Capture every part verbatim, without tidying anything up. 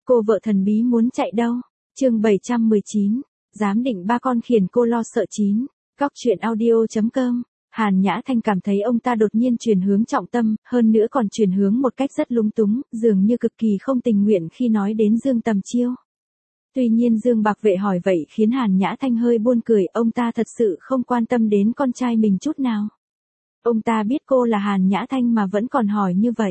Cô vợ thần bí muốn chạy đâu? Chương bảy trăm mười chín. Giám định ba con khiển cô lo sợ chín. Góc truyện audio.com. Hàn Nhã Thanh cảm thấy ông ta đột nhiên chuyển hướng trọng tâm, hơn nữa còn chuyển hướng một cách rất lúng túng, dường như cực kỳ không tình nguyện khi nói đến Dương Tầm Chiêu. Tuy nhiên Dương Bạc Vệ hỏi vậy khiến Hàn Nhã Thanh hơi buồn cười, ông ta thật sự không quan tâm đến con trai mình chút nào. Ông ta biết cô là Hàn Nhã Thanh mà vẫn còn hỏi như vậy.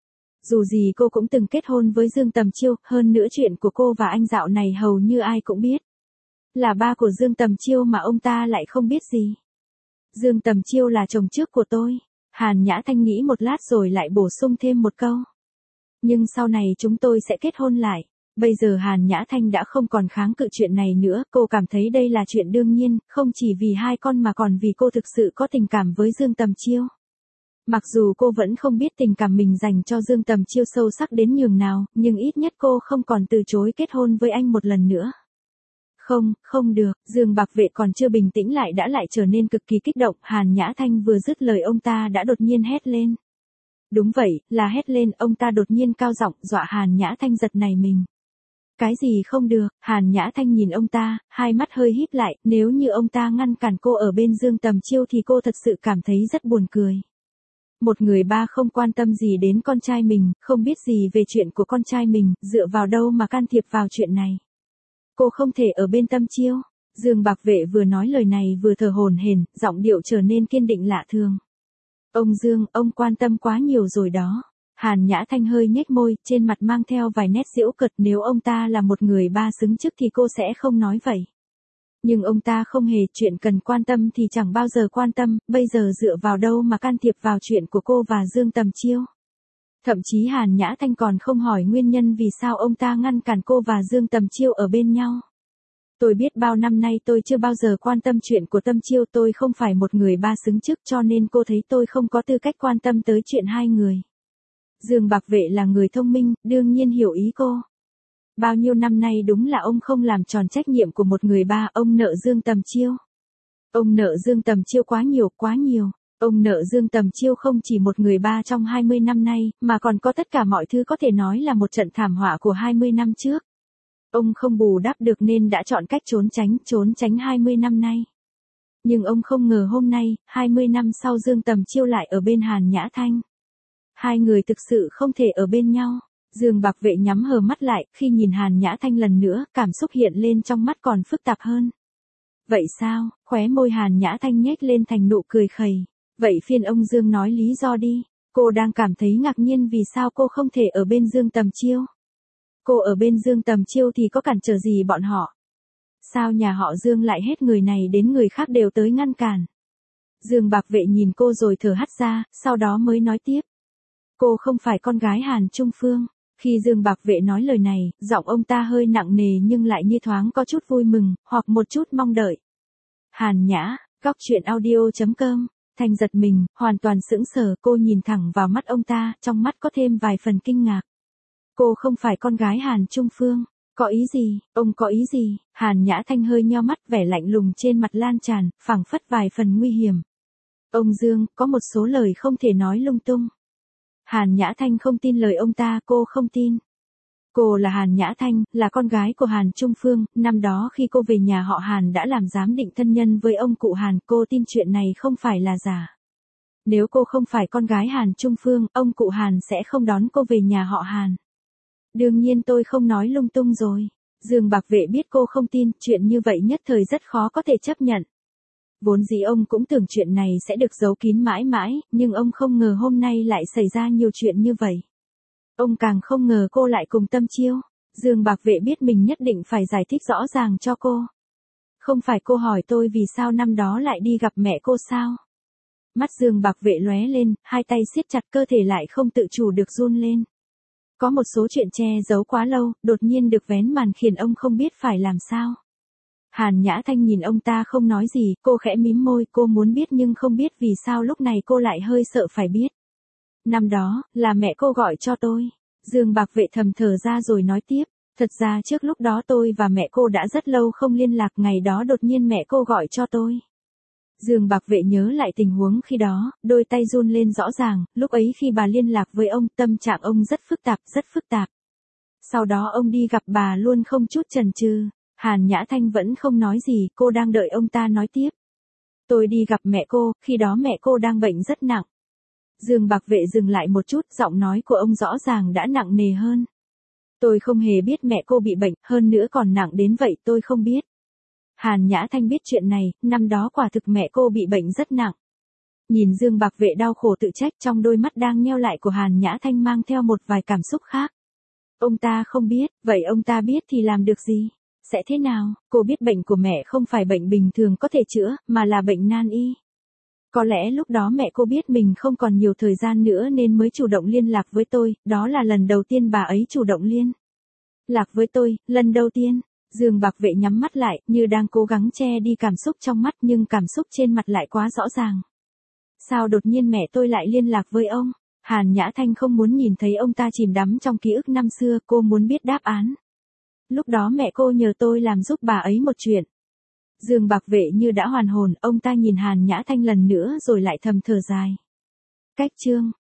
Dù gì cô cũng từng kết hôn với Dương Tầm Chiêu, hơn nữa chuyện của cô và anh dạo này hầu như ai cũng biết. Là ba của Dương Tầm Chiêu mà ông ta lại không biết gì. Dương Tầm Chiêu là chồng trước của tôi. Hàn Nhã Thanh nghĩ một lát rồi lại bổ sung thêm một câu. Nhưng sau này chúng tôi sẽ kết hôn lại. Bây giờ Hàn Nhã Thanh đã không còn kháng cự chuyện này nữa, cô cảm thấy đây là chuyện đương nhiên, không chỉ vì hai con mà còn vì cô thực sự có tình cảm với Dương Tầm Chiêu. Mặc dù cô vẫn không biết tình cảm mình dành cho Dương Tầm Chiêu sâu sắc đến nhường nào, nhưng ít nhất cô không còn từ chối kết hôn với anh một lần nữa. Không, không được, Dương Bạc Vệ còn chưa bình tĩnh lại đã lại trở nên cực kỳ kích động, Hàn Nhã Thanh vừa dứt lời ông ta đã đột nhiên hét lên. Đúng vậy, là hét lên, ông ta đột nhiên cao giọng dọa Hàn Nhã Thanh giật nảy mình. Cái gì không được? Hàn Nhã Thanh nhìn ông ta, hai mắt hơi híp lại, nếu như ông ta ngăn cản cô ở bên Dương Tầm Chiêu thì cô thật sự cảm thấy rất buồn cười. Một người ba không quan tâm gì đến con trai mình, không biết gì về chuyện của con trai mình, dựa vào đâu mà can thiệp vào chuyện này. Cô không thể ở bên Tâm Chiêu. Dương Bạc Vệ vừa nói lời này vừa thở hổn hển, giọng điệu trở nên kiên định lạ thường. Ông Dương, ông quan tâm quá nhiều rồi đó. Hàn Nhã Thanh hơi nhếch môi, trên mặt mang theo vài nét giễu cợt, nếu ông ta là một người ba xứng chức thì cô sẽ không nói vậy. Nhưng ông ta không hề, chuyện cần quan tâm thì chẳng bao giờ quan tâm, bây giờ dựa vào đâu mà can thiệp vào chuyện của cô và Dương Tầm Chiêu. Thậm chí Hàn Nhã Thanh còn không hỏi nguyên nhân vì sao ông ta ngăn cản cô và Dương Tầm Chiêu ở bên nhau. Tôi biết bao năm nay tôi chưa bao giờ quan tâm chuyện của Tâm Chiêu, tôi không phải một người ba xứng chức cho nên cô thấy tôi không có tư cách quan tâm tới chuyện hai người. Dương Bạc Vệ là người thông minh, đương nhiên hiểu ý cô. Bao nhiêu năm nay đúng là ông không làm tròn trách nhiệm của một người ba, ông nợ Dương Tầm Chiêu. Ông nợ Dương Tầm Chiêu quá nhiều, quá nhiều. Ông nợ Dương Tầm Chiêu không chỉ một người ba trong hai mươi năm nay, mà còn có tất cả mọi thứ có thể nói là một trận thảm họa của hai mươi năm trước. Ông không bù đắp được nên đã chọn cách trốn tránh, trốn tránh hai mươi năm nay. Nhưng ông không ngờ hôm nay, hai mươi năm sau Dương Tầm Chiêu lại ở bên Hàn Nhã Thanh. Hai người thực sự không thể ở bên nhau. Dương Bạc Vệ nhắm hờ mắt lại, khi nhìn Hàn Nhã Thanh lần nữa, cảm xúc hiện lên trong mắt còn phức tạp hơn. Vậy sao? Khóe môi Hàn Nhã Thanh nhếch lên thành nụ cười khẩy. Vậy phiền ông Dương nói lý do đi. Cô đang cảm thấy ngạc nhiên vì sao cô không thể ở bên Dương Tầm Chiêu. Cô ở bên Dương Tầm Chiêu thì có cản trở gì bọn họ? Sao nhà họ Dương lại hết người này đến người khác đều tới ngăn cản? Dương Bạc Vệ nhìn cô rồi thở hắt ra, sau đó mới nói tiếp. Cô không phải con gái Hàn Trung Phương. Khi Dương Bạc Vệ nói lời này, giọng ông ta hơi nặng nề nhưng lại như thoáng có chút vui mừng, hoặc một chút mong đợi. Hàn Nhã, góc truyện audio.com. Thanh giật mình, hoàn toàn sững sờ, cô nhìn thẳng vào mắt ông ta, trong mắt có thêm vài phần kinh ngạc. Cô không phải con gái Hàn Trung Phương. Có ý gì? Ông có ý gì? Hàn Nhã Thanh hơi nheo mắt, vẻ lạnh lùng trên mặt lan tràn, phảng phất vài phần nguy hiểm. Ông Dương, có một số lời không thể nói lung tung. Hàn Nhã Thanh không tin lời ông ta, cô không tin. Cô là Hàn Nhã Thanh, là con gái của Hàn Trung Phương, năm đó khi cô về nhà họ Hàn đã làm giám định thân nhân với ông cụ Hàn, cô tin chuyện này không phải là giả. Nếu cô không phải con gái Hàn Trung Phương, ông cụ Hàn sẽ không đón cô về nhà họ Hàn. Đương nhiên tôi không nói lung tung rồi. Dương Bạc Vệ biết cô không tin, chuyện như vậy nhất thời rất khó có thể chấp nhận. Vốn dĩ ông cũng tưởng chuyện này sẽ được giấu kín mãi mãi, nhưng ông không ngờ hôm nay lại xảy ra nhiều chuyện như vậy. Ông càng không ngờ cô lại cùng Tâm Chiêu. Dương Bạc Vệ biết mình nhất định phải giải thích rõ ràng cho cô. Không phải cô hỏi tôi vì sao năm đó lại đi gặp mẹ cô sao? Mắt Dương Bạc Vệ lóe lên, hai tay siết chặt, cơ thể lại không tự chủ được run lên. Có một số chuyện che giấu quá lâu, đột nhiên được vén màn khiến ông không biết phải làm sao. Hàn Nhã Thanh nhìn ông ta không nói gì, cô khẽ mím môi, cô muốn biết nhưng không biết vì sao lúc này cô lại hơi sợ phải biết. Năm đó, là mẹ cô gọi cho tôi. Dương Bạc Vệ thầm thở ra rồi nói tiếp, thật ra trước lúc đó tôi và mẹ cô đã rất lâu không liên lạc, ngày đó đột nhiên mẹ cô gọi cho tôi. Dương Bạc Vệ nhớ lại tình huống khi đó, đôi tay run lên rõ ràng, lúc ấy khi bà liên lạc với ông, tâm trạng ông rất phức tạp, rất phức tạp. Sau đó ông đi gặp bà luôn không chút chần chừ. Hàn Nhã Thanh vẫn không nói gì, cô đang đợi ông ta nói tiếp. Tôi đi gặp mẹ cô, khi đó mẹ cô đang bệnh rất nặng. Dương Bạc Vệ dừng lại một chút, giọng nói của ông rõ ràng đã nặng nề hơn. Tôi không hề biết mẹ cô bị bệnh, hơn nữa còn nặng đến vậy tôi không biết. Hàn Nhã Thanh biết chuyện này, năm đó quả thực mẹ cô bị bệnh rất nặng. Nhìn Dương Bạc Vệ đau khổ tự trách, trong đôi mắt đang nheo lại của Hàn Nhã Thanh mang theo một vài cảm xúc khác. Ông ta không biết, vậy ông ta biết thì làm được gì? Sẽ thế nào? Cô biết bệnh của mẹ không phải bệnh bình thường có thể chữa, mà là bệnh nan y. Có lẽ lúc đó mẹ cô biết mình không còn nhiều thời gian nữa nên mới chủ động liên lạc với tôi, đó là lần đầu tiên bà ấy chủ động liên lạc với tôi, lần đầu tiên. Dương Bạc Vệ nhắm mắt lại, như đang cố gắng che đi cảm xúc trong mắt nhưng cảm xúc trên mặt lại quá rõ ràng. Sao đột nhiên mẹ tôi lại liên lạc với ông? Hàn Nhã Thanh không muốn nhìn thấy ông ta chìm đắm trong ký ức năm xưa, cô muốn biết đáp án. Lúc đó mẹ cô nhờ tôi làm giúp bà ấy một chuyện. Dương Bạc Vệ như đã hoàn hồn, ông ta nhìn Hàn Nhã Thanh lần nữa rồi lại thầm thở dài. Cách chương